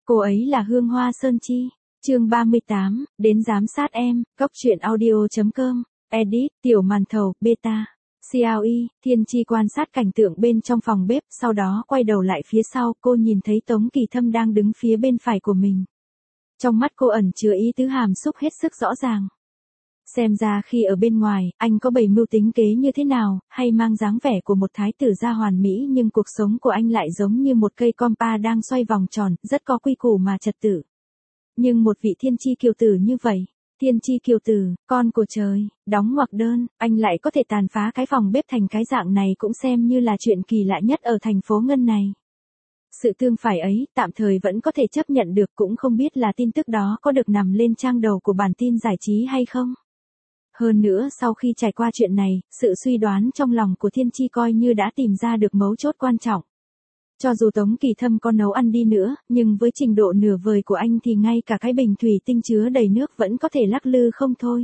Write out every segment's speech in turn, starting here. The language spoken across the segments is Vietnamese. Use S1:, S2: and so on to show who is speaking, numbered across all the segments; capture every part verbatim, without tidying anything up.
S1: Cô ấy là Hương Hoa Sơn Chi. Chương ba mươi tám, đến giám sát em, góc truyện audio chấm com, edit, tiểu màn thầu, beta. xê lờ e, Thiên Chi quan sát cảnh tượng bên trong phòng bếp, sau đó quay đầu lại phía sau, cô nhìn thấy Tống Kỳ Thâm đang đứng phía bên phải của mình. Trong mắt cô ẩn chứa ý tứ hàm xúc hết sức rõ ràng. Xem ra khi ở bên ngoài, anh có bày mưu tính kế như thế nào, hay mang dáng vẻ của một thái tử gia hoàn mỹ, nhưng cuộc sống của anh lại giống như một cây compa đang xoay vòng tròn, rất có quy củ mà trật tự. Nhưng một vị thiên chi kiều tử như vậy, thiên chi kiều tử, con của trời, đóng ngoặc đơn, anh lại có thể tàn phá cái phòng bếp thành cái dạng này cũng xem như là chuyện kỳ lạ nhất ở thành phố Ngân này. Sự tương phản ấy, tạm thời vẫn có thể chấp nhận được, cũng không biết là tin tức đó có được nằm lên trang đầu của bản tin giải trí hay không. Hơn nữa sau khi trải qua chuyện này, sự suy đoán trong lòng của Thiên Chi coi như đã tìm ra được mấu chốt quan trọng. Cho dù Tống Kỳ Thâm có nấu ăn đi nữa, nhưng với trình độ nửa vời của anh thì ngay cả cái bình thủy tinh chứa đầy nước vẫn có thể lắc lư không thôi.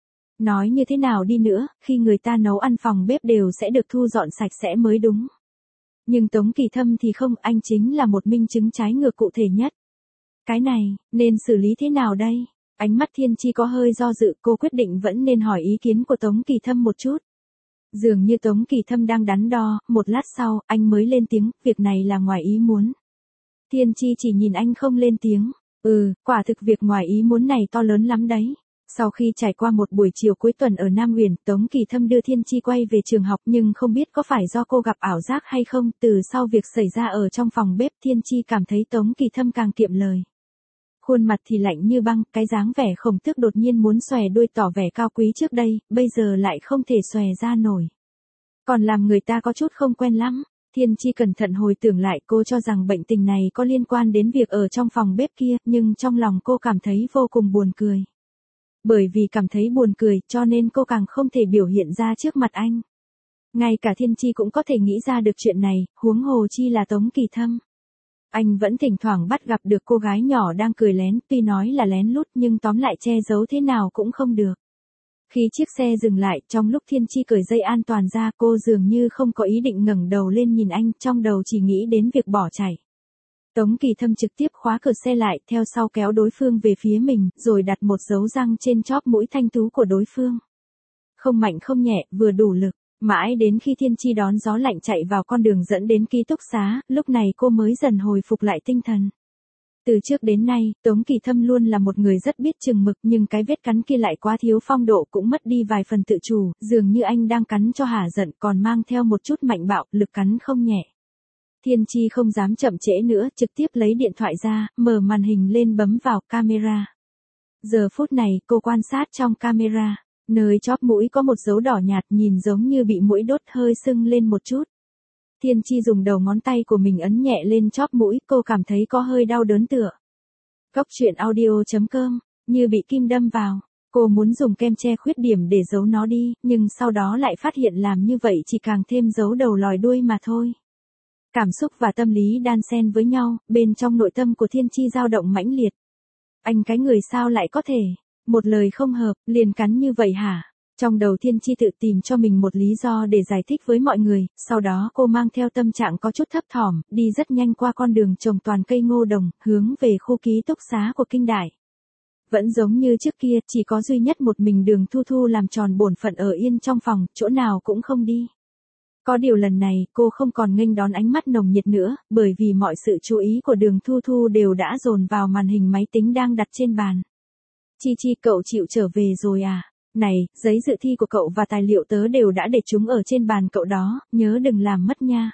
S1: Nói như thế nào đi nữa, khi người ta nấu ăn phòng bếp đều sẽ được thu dọn sạch sẽ mới đúng. Nhưng Tống Kỳ Thâm thì không, anh chính là một minh chứng trái ngược cụ thể nhất. Cái này, nên xử lý thế nào đây? Ánh mắt Thiên Chi có hơi do dự, cô quyết định vẫn nên hỏi ý kiến của Tống Kỳ Thâm một chút. Dường như Tống Kỳ Thâm đang đắn đo, một lát sau, anh mới lên tiếng, việc này là ngoài ý muốn. Thiên Chi chỉ nhìn anh không lên tiếng, ừ, quả thực việc ngoài ý muốn này to lớn lắm đấy. Sau khi trải qua một buổi chiều cuối tuần ở Nam Huyền, Tống Kỳ Thâm đưa Thiên Chi quay về trường học, nhưng không biết có phải do cô gặp ảo giác hay không, từ sau việc xảy ra ở trong phòng bếp, Thiên Chi cảm thấy Tống Kỳ Thâm càng kiệm lời. Khuôn mặt thì lạnh như băng, cái dáng vẻ khổng tước đột nhiên muốn xòe đuôi tỏ vẻ cao quý trước đây, bây giờ lại không thể xòe ra nổi. Còn làm người ta có chút không quen lắm. Thiên Chi cẩn thận hồi tưởng lại, cô cho rằng bệnh tình này có liên quan đến việc ở trong phòng bếp kia, nhưng trong lòng cô cảm thấy vô cùng buồn cười. Bởi vì cảm thấy buồn cười, cho nên cô càng không thể biểu hiện ra trước mặt anh. Ngay cả Thiên Chi cũng có thể nghĩ ra được chuyện này, huống hồ chi là Tống Kỳ Thâm. Anh vẫn thỉnh thoảng bắt gặp được cô gái nhỏ đang cười lén, tuy nói là lén lút nhưng tóm lại che giấu thế nào cũng không được. Khi chiếc xe dừng lại, trong lúc Thiên Chi cởi dây an toàn ra, cô dường như không có ý định ngẩng đầu lên nhìn anh, trong đầu chỉ nghĩ đến việc bỏ chạy. Tống Kỳ Thâm trực tiếp khóa cửa xe lại, theo sau kéo đối phương về phía mình, rồi đặt một dấu răng trên chóp mũi thanh tú của đối phương. Không mạnh không nhẹ, vừa đủ lực. Mãi đến khi Thiên Chi đón gió lạnh chạy vào con đường dẫn đến ký túc xá, lúc này cô mới dần hồi phục lại tinh thần. Từ trước đến nay, Tống Kỳ Thâm luôn là một người rất biết chừng mực, nhưng cái vết cắn kia lại quá thiếu phong độ, cũng mất đi vài phần tự chủ, dường như anh đang cắn cho hả giận, còn mang theo một chút mạnh bạo, lực cắn không nhẹ. Thiên Chi không dám chậm trễ nữa, trực tiếp lấy điện thoại ra, mở màn hình lên bấm vào camera. Giờ phút này, cô quan sát trong camera. Nơi chóp mũi có một dấu đỏ nhạt, nhìn giống như bị muỗi đốt, hơi sưng lên một chút. Thiên Chi dùng đầu ngón tay của mình ấn nhẹ lên chóp mũi, cô cảm thấy có hơi đau đớn tựa. Góc truyện audio chấm com, như bị kim đâm vào. Cô muốn dùng kem che khuyết điểm để giấu nó đi, nhưng sau đó lại phát hiện làm như vậy chỉ càng thêm giấu đầu lòi đuôi mà thôi. Cảm xúc và tâm lý đan xen với nhau, bên trong nội tâm của Thiên Chi dao động mãnh liệt. Anh cái người sao lại có thể, một lời không hợp, liền cắn như vậy hả? Trong đầu Thiên Chi tự tìm cho mình một lý do để giải thích với mọi người, sau đó cô mang theo tâm trạng có chút thấp thỏm, đi rất nhanh qua con đường trồng toàn cây ngô đồng, hướng về khu ký túc xá của Kinh Đại. Vẫn giống như trước kia, chỉ có duy nhất một mình Đường Thu Thu làm tròn bổn phận ở yên trong phòng, chỗ nào cũng không đi. Có điều lần này, cô không còn nghênh đón ánh mắt nồng nhiệt nữa, bởi vì mọi sự chú ý của Đường Thu Thu đều đã dồn vào màn hình máy tính đang đặt trên bàn. Chi Chi, cậu chịu trở về rồi à? Này, giấy dự thi của cậu và tài liệu tớ đều đã để chúng ở trên bàn cậu đó, nhớ đừng làm mất nha.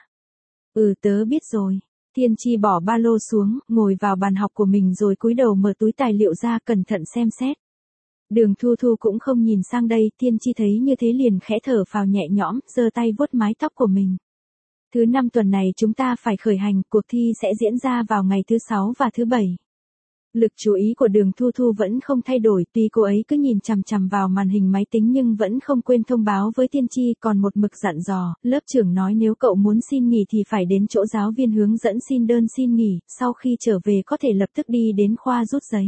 S1: Ừ, tớ biết rồi. Thiên Chi bỏ ba lô xuống, ngồi vào bàn học của mình rồi cúi đầu mở túi tài liệu ra cẩn thận xem xét. Đường Thu Thu cũng không nhìn sang đây, Thiên Chi thấy như thế liền khẽ thở phào nhẹ nhõm, giơ tay vuốt mái tóc của mình. Thứ năm tuần này chúng ta phải khởi hành, cuộc thi sẽ diễn ra vào ngày thứ sáu và thứ bảy. Lực chú ý của Đường Thu Thu vẫn không thay đổi, tuy cô ấy cứ nhìn chằm chằm vào màn hình máy tính nhưng vẫn không quên thông báo với Thiên Chi, còn một mực dặn dò, lớp trưởng nói nếu cậu muốn xin nghỉ thì phải đến chỗ giáo viên hướng dẫn xin đơn xin nghỉ, sau khi trở về có thể lập tức đi đến khoa rút giấy.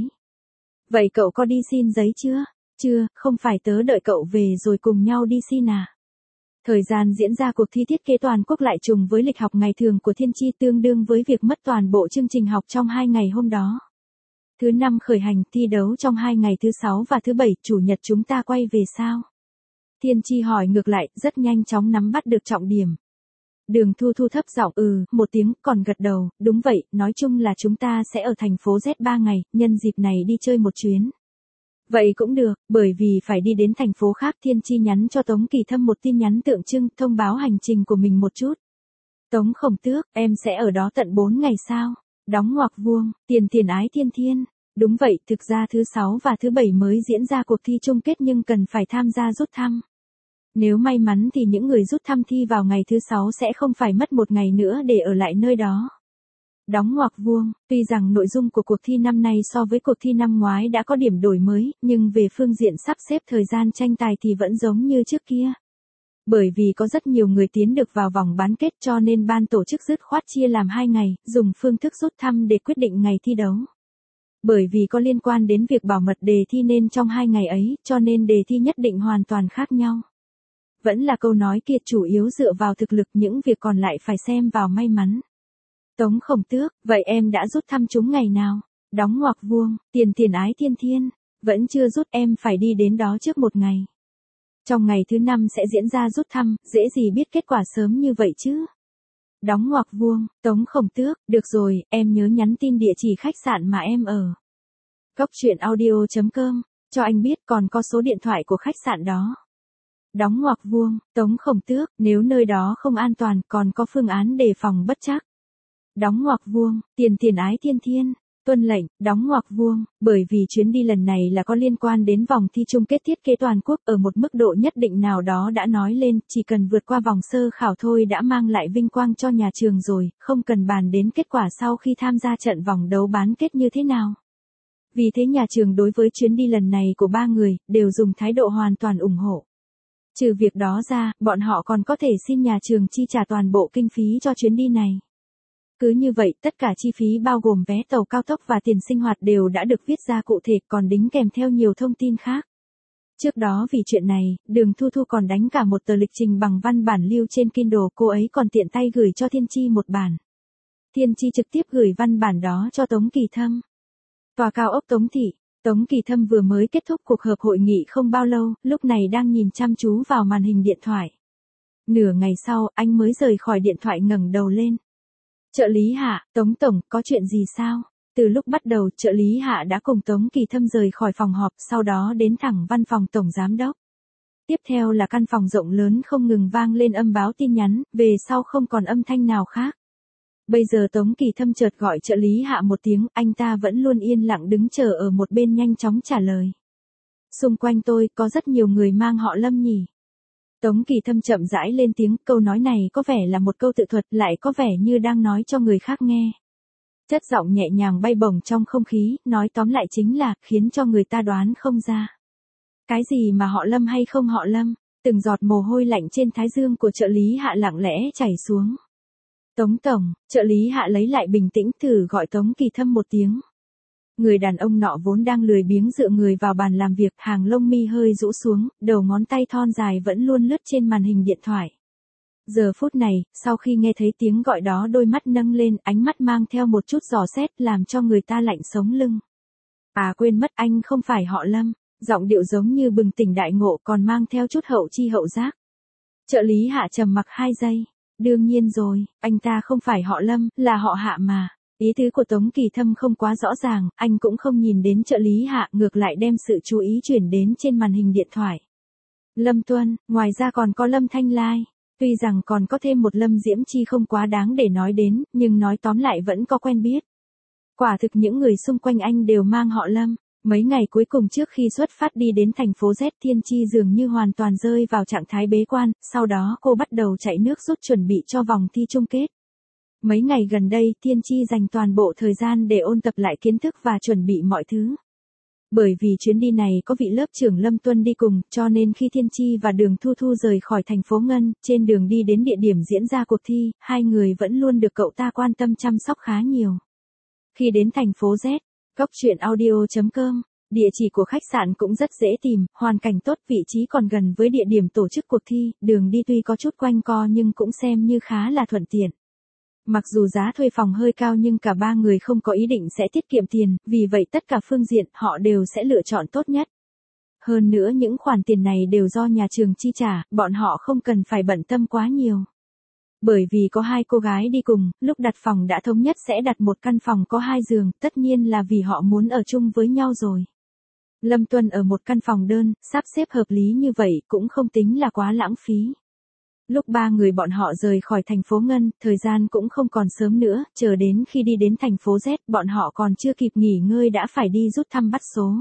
S1: Vậy cậu có đi xin giấy chưa? Chưa, không phải tớ đợi cậu về rồi cùng nhau đi xin à? Thời gian diễn ra cuộc thi thiết kế toàn quốc lại trùng với lịch học ngày thường của Thiên Chi, tương đương với việc mất toàn bộ chương trình học trong hai ngày hôm đó. Thứ năm khởi hành thi đấu trong hai ngày thứ sáu và thứ bảy, chủ nhật chúng ta quay về sao? Thiên Chi hỏi ngược lại, rất nhanh chóng nắm bắt được trọng điểm. Đường Thu Thu thấp giọng ừ, một tiếng, còn gật đầu, đúng vậy, nói chung là chúng ta sẽ ở thành phố Z ba ngày, nhân dịp này đi chơi một chuyến. Vậy cũng được, bởi vì phải đi đến thành phố khác. Thiên Chi nhắn cho Tống Kỳ Thâm một tin nhắn tượng trưng, thông báo hành trình của mình một chút. Tống Khổng Tước, em sẽ ở đó tận bốn ngày sao? Đóng ngoặc vuông, tiền tiền ái thiên thiên. Đúng vậy, thực ra thứ sáu và thứ bảy mới diễn ra cuộc thi chung kết nhưng cần phải tham gia rút thăm. Nếu may mắn thì những người rút thăm thi vào ngày thứ sáu sẽ không phải mất một ngày nữa để ở lại nơi đó. Đóng ngoặc vuông, tuy rằng nội dung của cuộc thi năm nay so với cuộc thi năm ngoái đã có điểm đổi mới, nhưng về phương diện sắp xếp thời gian tranh tài thì vẫn giống như trước kia. Bởi vì có rất nhiều người tiến được vào vòng bán kết cho nên ban tổ chức dứt khoát chia làm hai ngày, dùng phương thức rút thăm để quyết định ngày thi đấu. Bởi vì có liên quan đến việc bảo mật đề thi nên trong hai ngày ấy, cho nên đề thi nhất định hoàn toàn khác nhau. Vẫn là câu nói kia, chủ yếu dựa vào thực lực, những việc còn lại phải xem vào may mắn. Tống Khổng Tước, vậy em đã rút thăm chúng ngày nào? Đóng ngoặc vuông, tiền tiền ái thiên thiên. Vẫn chưa rút, em phải đi đến đó trước một ngày. Trong ngày thứ năm sẽ diễn ra rút thăm, dễ gì biết kết quả sớm như vậy chứ? Đóng ngoặc vuông, Tống Khổng Tước, được rồi, em nhớ nhắn tin địa chỉ khách sạn mà em ở. Cốc truyện audio chấm com, cho anh biết, còn có số điện thoại của khách sạn đó. Đóng ngoặc vuông, Tống Khổng Tước, nếu nơi đó không an toàn, còn có phương án đề phòng bất trắc. Đóng ngoặc vuông, tiền tiền ái thiên thiên. Tuân lệnh, đóng ngoặc vuông, bởi vì chuyến đi lần này là có liên quan đến vòng thi chung kết thiết kế toàn quốc, ở một mức độ nhất định nào đó đã nói lên, chỉ cần vượt qua vòng sơ khảo thôi đã mang lại vinh quang cho nhà trường rồi, không cần bàn đến kết quả sau khi tham gia trận vòng đấu bán kết như thế nào. Vì thế nhà trường đối với chuyến đi lần này của ba người, đều dùng thái độ hoàn toàn ủng hộ. Trừ việc đó ra, bọn họ còn có thể xin nhà trường chi trả toàn bộ kinh phí cho chuyến đi này. Cứ như vậy, tất cả chi phí bao gồm vé tàu cao tốc và tiền sinh hoạt đều đã được viết ra cụ thể, còn đính kèm theo nhiều thông tin khác. Trước đó vì chuyện này, Đường Thu Thu còn đánh cả một tờ lịch trình bằng văn bản lưu trên Kindle, cô ấy còn tiện tay gửi cho Thiên Chi một bản. Thiên Chi trực tiếp gửi văn bản đó cho Tống Kỳ Thâm. Tòa cao ốc Tống Thị, Tống Kỳ Thâm vừa mới kết thúc cuộc họp hội nghị không bao lâu, lúc này đang nhìn chăm chú vào màn hình điện thoại. Nửa ngày sau, anh mới rời khỏi điện thoại ngẩng đầu lên. Trợ lý Hạ, Tống Tổng, có chuyện gì sao? Từ lúc bắt đầu, trợ lý Hạ đã cùng Tống Kỳ Thâm rời khỏi phòng họp, sau đó đến thẳng văn phòng Tổng Giám Đốc. Tiếp theo là căn phòng rộng lớn không ngừng vang lên âm báo tin nhắn, về sau không còn âm thanh nào khác. Bây giờ Tống Kỳ Thâm chợt gọi trợ lý Hạ một tiếng, anh ta vẫn luôn yên lặng đứng chờ ở một bên nhanh chóng trả lời. Xung quanh tôi có rất nhiều người mang họ Lâm nhỉ? Tống Kỳ Thâm chậm rãi lên tiếng, câu nói này có vẻ là một câu tự thuật, lại có vẻ như đang nói cho người khác nghe. Chất giọng nhẹ nhàng bay bổng trong không khí, nói tóm lại chính là, khiến cho người ta đoán không ra. Cái gì mà họ Lâm hay không họ Lâm, từng giọt mồ hôi lạnh trên thái dương của trợ lý Hạ lặng lẽ chảy xuống. Tống Tổng, trợ lý Hạ lấy lại bình tĩnh, thử gọi Tống Kỳ Thâm một tiếng. Người đàn ông nọ vốn đang lười biếng dựa người vào bàn làm việc, hàng lông mi hơi rũ xuống, đầu ngón tay thon dài vẫn luôn lướt trên màn hình điện thoại. Giờ phút này, sau khi nghe thấy tiếng gọi đó, đôi mắt nâng lên, ánh mắt mang theo một chút dò xét, làm cho người ta lạnh sống lưng. À quên mất, anh không phải họ Lâm, giọng điệu giống như bừng tỉnh đại ngộ, còn mang theo chút hậu chi hậu giác. Trợ lý Hạ trầm mặc hai giây. Đương nhiên rồi, anh ta không phải họ Lâm, là họ Hạ mà. Ý tứ của Tống Kỳ Thâm không quá rõ ràng, anh cũng không nhìn đến trợ lý Hạ, ngược lại đem sự chú ý chuyển đến trên màn hình điện thoại. Lâm Tuân, ngoài ra còn có Lâm Thanh Lai. Tuy rằng còn có thêm một Lâm Diễm Chi không quá đáng để nói đến, nhưng nói tóm lại vẫn có quen biết. Quả thực những người xung quanh anh đều mang họ Lâm. Mấy ngày cuối cùng trước khi xuất phát đi đến thành phố Z, Thiên Chi dường như hoàn toàn rơi vào trạng thái bế quan, sau đó cô bắt đầu chạy nước rút chuẩn bị cho vòng thi chung kết. Mấy ngày gần đây, Thiên Chi dành toàn bộ thời gian để ôn tập lại kiến thức và chuẩn bị mọi thứ. Bởi vì chuyến đi này có vị lớp trưởng Lâm Tuân đi cùng, cho nên khi Thiên Chi và Đường Thu Thu rời khỏi thành phố Ngân, trên đường đi đến địa điểm diễn ra cuộc thi, hai người vẫn luôn được cậu ta quan tâm chăm sóc khá nhiều. Khi đến thành phố Z, cốc truyện audio chấm com, Địa chỉ của khách sạn cũng rất dễ tìm, hoàn cảnh tốt, vị trí còn gần với địa điểm tổ chức cuộc thi, đường đi tuy có chút quanh co nhưng cũng xem như khá là thuận tiện. Mặc dù giá thuê phòng hơi cao nhưng cả ba người không có ý định sẽ tiết kiệm tiền, vì vậy tất cả phương diện họ đều sẽ lựa chọn tốt nhất. Hơn nữa những khoản tiền này đều do nhà trường chi trả, bọn họ không cần phải bận tâm quá nhiều. Bởi vì có hai cô gái đi cùng, lúc đặt phòng đã thống nhất sẽ đặt một căn phòng có hai giường, tất nhiên là vì họ muốn ở chung với nhau rồi. Lâm Tuân ở một căn phòng đơn, sắp xếp hợp lý như vậy cũng không tính là quá lãng phí. Lúc ba người bọn họ rời khỏi thành phố Ngân, thời gian cũng không còn sớm nữa, chờ đến khi đi đến thành phố Z, bọn họ còn chưa kịp nghỉ ngơi đã phải đi rút thăm bắt số.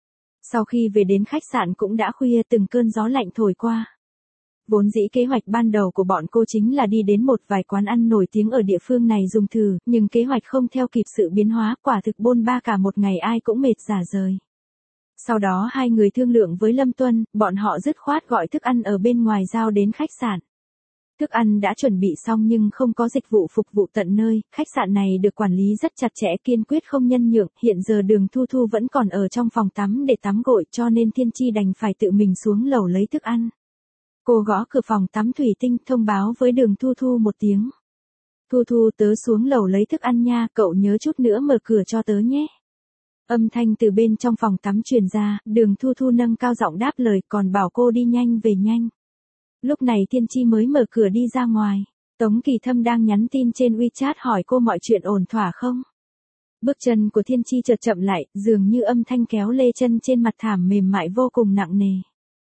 S1: Sau khi về đến khách sạn cũng đã khuya, từng cơn gió lạnh thổi qua. Vốn dĩ kế hoạch ban đầu của bọn cô chính là đi đến một vài quán ăn nổi tiếng ở địa phương này dùng thử, nhưng kế hoạch không theo kịp sự biến hóa, quả thực bôn ba cả một ngày ai cũng mệt rả rời. Sau đó hai người thương lượng với Lâm Tuân, bọn họ dứt khoát gọi thức ăn ở bên ngoài giao đến khách sạn. Thức ăn đã chuẩn bị xong nhưng không có dịch vụ phục vụ tận nơi, khách sạn này được quản lý rất chặt chẽ, kiên quyết không nhân nhượng, hiện giờ Đường Thu Thu vẫn còn ở trong phòng tắm để tắm gội cho nên Thiên Chi đành phải tự mình xuống lầu lấy thức ăn. Cô gõ cửa phòng tắm thủy tinh thông báo với Đường Thu Thu một tiếng. Thu Thu, tớ xuống lầu lấy thức ăn nha, cậu nhớ chút nữa mở cửa cho tớ nhé. Âm thanh từ bên trong phòng tắm truyền ra, Đường Thu Thu nâng cao giọng đáp lời, còn bảo cô đi nhanh về nhanh. Lúc này Thiên Chi mới mở cửa đi ra ngoài. Tống Kỳ Thâm đang nhắn tin trên WeChat hỏi cô mọi chuyện ổn thỏa không. Bước chân của Thiên Chi chợt chậm lại, dường như âm thanh kéo lê chân trên mặt thảm mềm mại vô cùng nặng nề.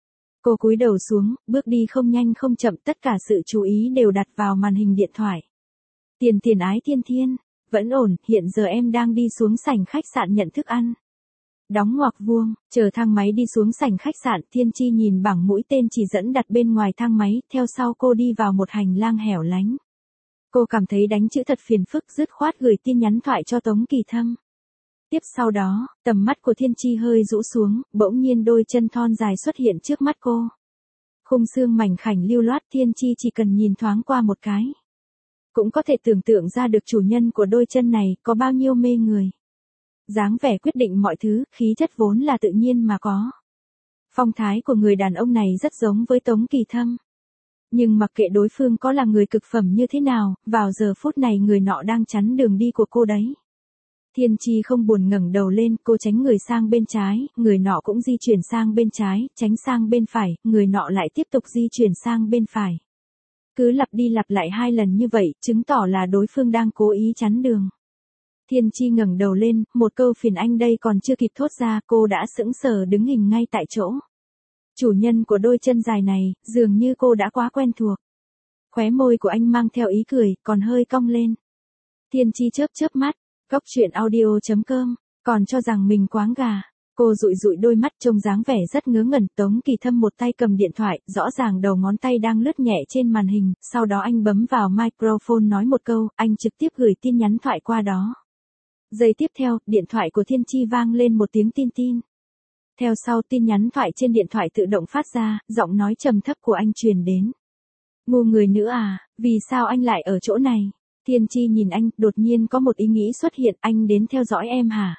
S1: Cô cúi đầu xuống, bước đi không nhanh không chậm, tất cả sự chú ý đều đặt vào màn hình điện thoại. Tiền tiền ái Thiên Thiên, vẫn ổn, hiện giờ em đang đi xuống sảnh khách sạn nhận thức ăn. Đóng ngoặc vuông, chờ thang máy đi xuống sảnh khách sạn, Thiên Chi nhìn bảng mũi tên chỉ dẫn đặt bên ngoài thang máy, theo sau cô đi vào một hành lang hẻo lánh. Cô cảm thấy đánh chữ thật phiền phức, dứt khoát gửi tin nhắn thoại cho Tống Kỳ Thâm. Tiếp sau đó, tầm mắt của Thiên Chi hơi rũ xuống, bỗng nhiên đôi chân thon dài xuất hiện trước mắt cô. Khung xương mảnh khảnh lưu loát, Thiên Chi chỉ cần nhìn thoáng qua một cái. Cũng có thể tưởng tượng ra được chủ nhân của đôi chân này có bao nhiêu mê người. Dáng vẻ quyết định mọi thứ, khí chất vốn là tự nhiên mà có. Phong thái của người đàn ông này rất giống với Tống Kỳ Thâm. Nhưng mặc kệ đối phương có là người cực phẩm như thế nào, vào giờ phút này người nọ đang chắn đường đi của cô đấy. Thiên Chi không buồn ngẩng đầu lên, cô tránh người sang bên trái, người nọ cũng di chuyển sang bên trái, tránh sang bên phải, người nọ lại tiếp tục di chuyển sang bên phải. Cứ lặp đi lặp lại hai lần như vậy, chứng tỏ là đối phương đang cố ý chắn đường. Thiên Chi ngẩng đầu lên, một câu phiền anh đây còn chưa kịp thốt ra, cô đã sững sờ đứng hình ngay tại chỗ. Chủ nhân của đôi chân dài này, dường như cô đã quá quen thuộc. Khóe môi của anh mang theo ý cười, còn hơi cong lên. Thiên Chi chớp chớp mắt, Cốc truyện audio chấm com, còn cho rằng mình quáng gà. Cô dụi dụi đôi mắt trông dáng vẻ rất ngớ ngẩn. Tống Kỳ Thâm một tay cầm điện thoại, rõ ràng đầu ngón tay đang lướt nhẹ trên màn hình, sau đó anh bấm vào microphone nói một câu, anh trực tiếp gửi tin nhắn thoại qua đó. Giây tiếp theo, điện thoại của Thiên Chi vang lên một tiếng tin tin. Theo sau tin nhắn thoại trên điện thoại tự động phát ra, giọng nói trầm thấp của anh truyền đến. Ngu người nữa à, vì sao anh lại ở chỗ này? Thiên Chi nhìn anh, đột nhiên có một ý nghĩ xuất hiện, anh đến theo dõi em hả?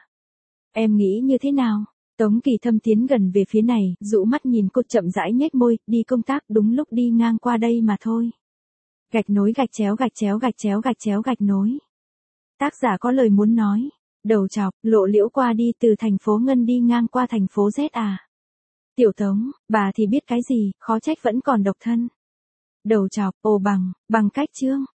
S1: Em nghĩ như thế nào? Tống Kỳ Thâm tiến gần về phía này, dụ mắt nhìn cô chậm rãi nhếch môi, đi công tác đúng lúc đi ngang qua đây mà thôi. Gạch nối gạch chéo gạch chéo gạch chéo gạch chéo gạch nối. Tác giả có lời muốn nói. Đầu chọc, lộ liễu qua đi từ thành phố Ngân đi ngang qua thành phố Z à? Tiểu Tống, bà thì biết cái gì, khó trách vẫn còn độc thân. Đầu chọc, ồ bằng, bằng cách chương.